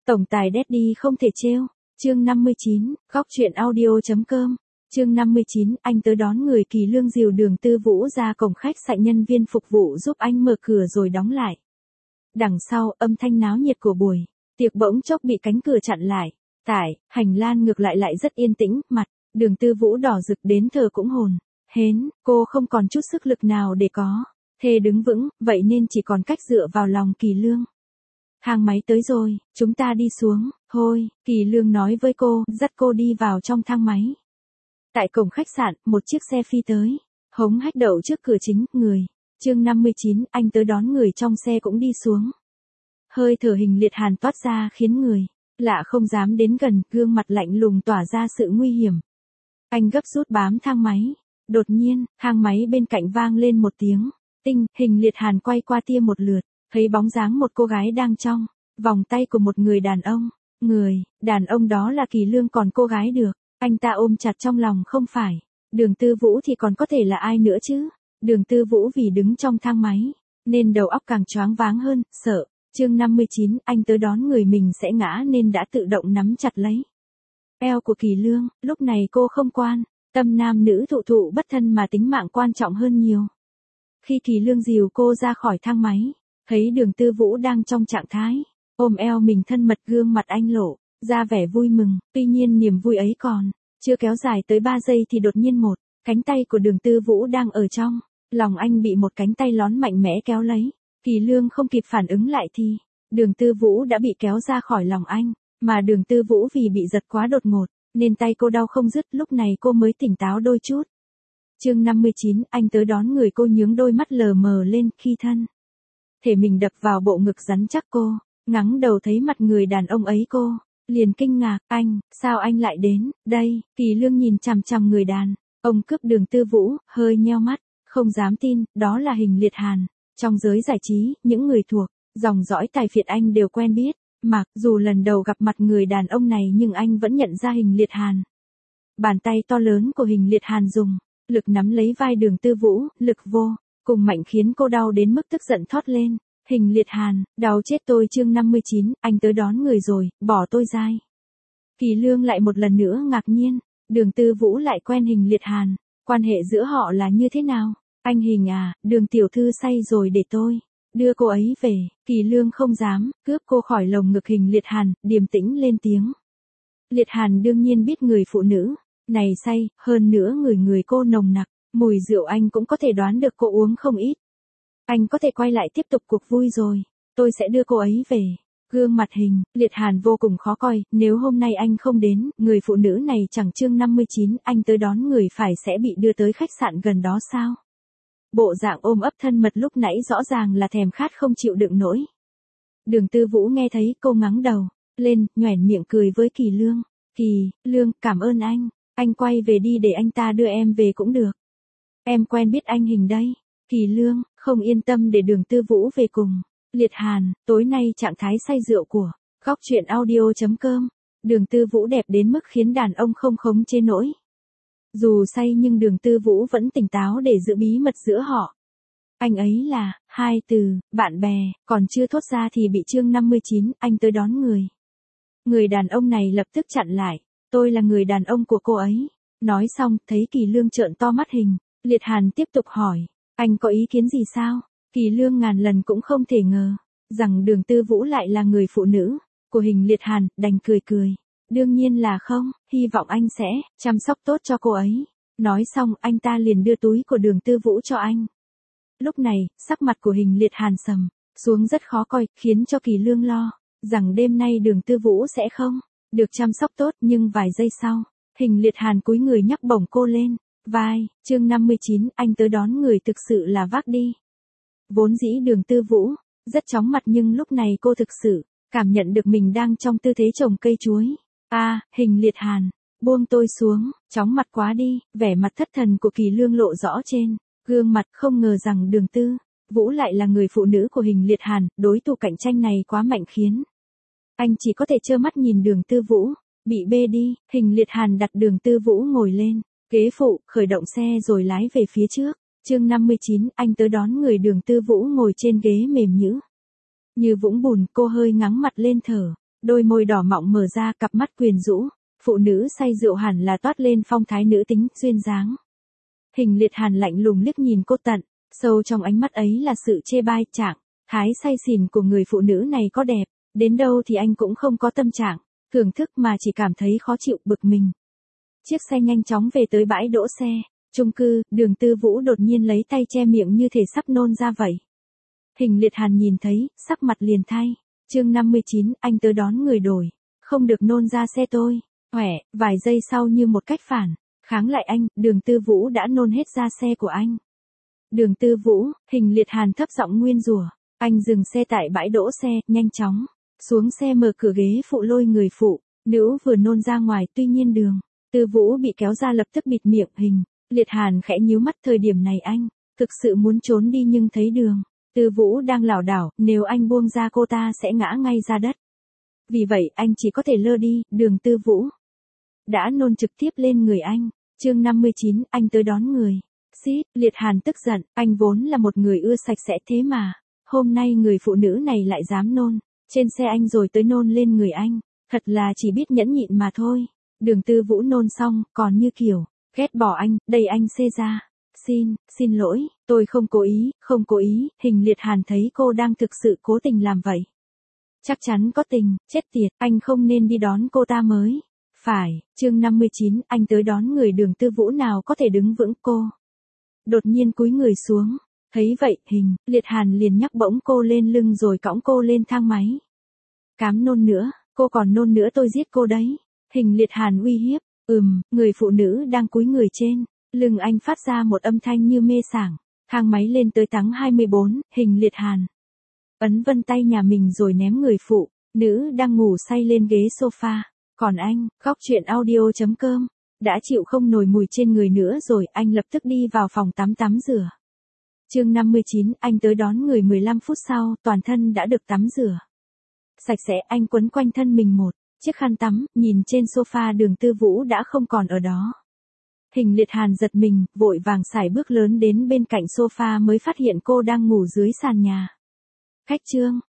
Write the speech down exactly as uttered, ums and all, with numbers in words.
Tổng tài Daddy không thể trêu. Chương năm mươi chín, góc truyện audio.com. Chương năm mươi chín, anh tới đón người. Kỳ Lương dìu Đường Tư Vũ ra cổng khách sạn, nhân viên phục vụ giúp anh mở cửa rồi đóng lại. Đằng sau, âm thanh náo nhiệt của buổi tiệc bỗng chốc bị cánh cửa chặn lại. Tại hành lang ngược lại lại rất yên tĩnh, mặt Đường Tư Vũ đỏ rực đến thở cũng hồn hến, cô không còn chút sức lực nào để có thể đứng vững, vậy nên chỉ còn cách dựa vào lòng Kỳ Lương. Thang máy tới rồi, chúng ta đi xuống, thôi, Kỳ Lương nói với cô, dắt cô đi vào trong thang máy. Tại cổng khách sạn, một chiếc xe phi tới, hống hách đậu trước cửa chính, người. Chương năm mươi chín, anh tới đón người trong xe cũng đi xuống. Hơi thở Hình Liệt Hàn toát ra khiến người lạ không dám đến gần, gương mặt lạnh lùng tỏa ra sự nguy hiểm. Anh gấp rút bám thang máy. Đột nhiên, thang máy bên cạnh vang lên một tiếng tinh, Hình Liệt Hàn quay qua tia một lượt, thấy bóng dáng một cô gái đang trong vòng tay của một người đàn ông. Người đàn ông đó là Kỳ Lương, còn cô gái được anh ta ôm chặt trong lòng không phải Đường Tư Vũ thì còn có thể là ai nữa chứ? Đường Tư Vũ vì đứng trong thang máy nên đầu óc càng choáng váng hơn, sợ. Chương năm mươi chín, anh tới đón người mình sẽ ngã nên đã tự động nắm chặt lấy eo của Kỳ Lương. Lúc này cô không quan tâm nam nữ thụ thụ bất thân mà tính mạng quan trọng hơn nhiều. Khi Kỳ Lương dìu cô ra khỏi thang máy, thấy Đường Tư Vũ đang trong trạng thái ôm eo mình thân mật, gương mặt anh lộ ra vẻ vui mừng. Tuy nhiên niềm vui ấy còn chưa kéo dài tới ba giây thì đột nhiên một cánh tay của Đường Tư Vũ đang ở trong lòng anh bị một cánh tay lón mạnh mẽ kéo lấy. Kỳ Lương không kịp phản ứng lại thì Đường Tư Vũ đã bị kéo ra khỏi lòng anh, mà Đường Tư Vũ vì bị giật quá đột ngột nên tay cô đau không dứt, lúc này cô mới tỉnh táo đôi chút. Chương năm mươi chín, anh tới đón người. Cô nhướng đôi mắt lờ mờ lên khi thân thể mình đập vào bộ ngực rắn chắc cô, ngẩng đầu thấy mặt người đàn ông ấy cô liền kinh ngạc, anh, sao anh lại đến đây? Kỳ Lương nhìn chằm chằm người đàn ông cướp Đường Tư Vũ, hơi nheo mắt, không dám tin, đó là Hình Liệt Hàn. Trong giới giải trí, những người thuộc dòng dõi tài phiệt anh đều quen biết, mặc dù lần đầu gặp mặt người đàn ông này nhưng anh vẫn nhận ra Hình Liệt Hàn. Bàn tay to lớn của Hình Liệt Hàn dùng lực nắm lấy vai Đường Tư Vũ, lực vô cùng mạnh khiến cô đau đến mức tức giận thốt lên. Hình Liệt Hàn, đau chết tôi. Chương năm mươi chín, anh tới đón người rồi, bỏ tôi ra. Kỳ Lương lại một lần nữa ngạc nhiên, Đường Tư Vũ lại quen Hình Liệt Hàn, quan hệ giữa họ là như thế nào? Anh Hình à, Đường tiểu thư say rồi, để tôi đưa cô ấy về. Kỳ Lương không dám cướp cô khỏi lồng ngực Hình Liệt Hàn, điềm tĩnh lên tiếng. Liệt Hàn đương nhiên biết người phụ nữ này say, hơn nữa người người cô nồng nặc, mùi rượu anh cũng có thể đoán được cô uống không ít. Anh có thể quay lại tiếp tục cuộc vui rồi, tôi sẽ đưa cô ấy về. Gương mặt Hình Liệt Hàn vô cùng khó coi, nếu hôm nay anh không đến, người phụ nữ này chẳng. Chương năm mươi chín, anh tới đón người phải sẽ bị đưa tới khách sạn gần đó sao? Bộ dạng ôm ấp thân mật lúc nãy rõ ràng là thèm khát không chịu đựng nổi. Đường Tư Vũ nghe thấy, cô ngẩng đầu lên, nhoẻn miệng cười với Kỳ Lương. Kỳ Lương, cảm ơn anh, anh quay về đi để anh ta đưa em về cũng được. Em quen biết anh Hình đây. Kỳ Lương không yên tâm để Đường Tư Vũ về cùng Liệt Hàn. Tối nay trạng thái say rượu của góc truyện audio.com. Đường Tư Vũ đẹp đến mức khiến đàn ông không khống chế nổi. Dù say nhưng Đường Tư Vũ vẫn tỉnh táo để giữ bí mật giữa họ. Anh ấy là, hai từ, bạn bè, còn chưa thốt ra thì bị chương năm mươi chín, anh tới đón người. Người đàn ông này lập tức chặn lại, tôi là người đàn ông của cô ấy. Nói xong, thấy Kỳ Lương trợn to mắt. Hình Liệt Hàn tiếp tục hỏi, anh có ý kiến gì sao? Kỳ Lương ngàn lần cũng không thể ngờ rằng Đường Tư Vũ lại là người phụ nữ của Hình Liệt Hàn, đành cười cười. Đương nhiên là không, hy vọng anh sẽ chăm sóc tốt cho cô ấy. Nói xong, anh ta liền đưa túi của Đường Tư Vũ cho anh. Lúc này, sắc mặt của Hình Liệt Hàn sầm xuống rất khó coi, khiến cho Kỳ Lương lo rằng đêm nay Đường Tư Vũ sẽ không được chăm sóc tốt, nhưng vài giây sau, Hình Liệt Hàn cúi người nhấc bổng cô lên vai. Chương năm mươi chín, anh tới đón người thực sự là vác đi. Vốn dĩ Đường Tư Vũ rất chóng mặt, nhưng lúc này cô thực sự cảm nhận được mình đang trong tư thế trồng cây chuối. A, à, Hình Liệt Hàn, buông tôi xuống, chóng mặt quá đi. Vẻ mặt thất thần của Kỳ Lương lộ rõ trên gương mặt, không ngờ rằng Đường Tư Vũ lại là người phụ nữ của Hình Liệt Hàn. Đối thủ cạnh tranh này quá mạnh khiến anh chỉ có thể trơ mắt nhìn Đường Tư Vũ bị bê đi. Hình Liệt Hàn đặt Đường Tư Vũ ngồi lên ghế phụ, khởi động xe rồi lái về phía trước. Chương năm mươi chín, anh tới đón người. Đường Tư Vũ ngồi trên ghế mềm nhũ như vũng bùn, cô hơi ngắng mặt lên thở đôi môi đỏ mọng mở ra, cặp mắt quyến rũ, phụ nữ say rượu hẳn là toát lên phong thái nữ tính, duyên dáng. Hình Liệt Hàn lạnh lùng liếc nhìn cô tận, sâu trong ánh mắt ấy là sự chê bai. Trạng thái say xỉn của người phụ nữ này có đẹp đến đâu thì anh cũng không có tâm trạng thưởng thức mà chỉ cảm thấy khó chịu, bực mình. Chiếc xe nhanh chóng về tới bãi đỗ xe chung cư, Đường Tư Vũ đột nhiên lấy tay che miệng như thể sắp nôn ra vậy. Hình Liệt Hàn nhìn thấy, sắc mặt liền thay. Chương năm mươi chín, anh tới đón người đổi, không được nôn ra xe tôi. Hoẻ, vài giây sau như một cách phản kháng lại anh, Đường Tư Vũ đã nôn hết ra xe của anh. Đường Tư Vũ, Hình Liệt Hàn thấp giọng nguyên rủa. Anh dừng xe tại bãi đỗ xe, nhanh chóng xuống xe mở cửa ghế phụ lôi người phụ nữ vừa nôn ra ngoài. Tuy nhiên Đường Tư Vũ bị kéo ra lập tức bịt miệng. Hình Liệt Hàn khẽ nhíu mắt, thời điểm này anh thực sự muốn trốn đi nhưng thấy Đường Tư Vũ đang lảo đảo, nếu anh buông ra cô ta sẽ ngã ngay ra đất. Vì vậy anh chỉ có thể lơ đi. Đường Tư Vũ đã nôn trực tiếp lên người anh. Chương năm mươi chín, anh tới đón người. Xít, Liệt Hàn tức giận, anh vốn là một người ưa sạch sẽ thế mà, hôm nay người phụ nữ này lại dám nôn trên xe anh rồi tới nôn lên người anh, thật là chỉ biết nhẫn nhịn mà thôi. Đường Tư Vũ nôn xong, còn như kiểu ghét bỏ anh, đẩy anh xê ra. Xin, xin lỗi, tôi không cố ý, không cố ý. Hình Liệt Hàn thấy cô đang thực sự cố tình làm vậy. Chắc chắn có tình, chết tiệt, anh không nên đi đón cô ta mới phải. Chương năm mươi chín, anh tới đón người. Đường Tư Vũ nào có thể đứng vững, cô đột nhiên cúi người xuống. Thấy vậy, Hình Liệt Hàn liền nhấc bổng cô lên lưng rồi cõng cô lên thang máy. Cám nôn nữa, cô còn nôn nữa tôi giết cô đấy. Hình Liệt Hàn uy hiếp. Ừm, người phụ nữ đang cúi người trên lưng anh phát ra một âm thanh như mê sảng. Thang máy lên tới tầng hai mươi bốn, Hình Liệt Hàn ấn vân tay nhà mình rồi ném người phụ nữ đang ngủ say lên ghế sofa. Còn anh, góc truyện audio chấm com, đã chịu không nổi mùi trên người nữa rồi, anh lập tức đi vào phòng tắm tắm rửa. Chương năm mươi chín, anh tới đón người. mười lăm phút sau, toàn thân đã được tắm rửa sạch sẽ, anh quấn quanh thân mình một chiếc khăn tắm, nhìn trên sofa Đường Tư Vũ đã không còn ở đó. Hình Liệt Hàn giật mình, vội vàng sải bước lớn đến bên cạnh sofa mới phát hiện cô đang ngủ dưới sàn nhà. Khách trương,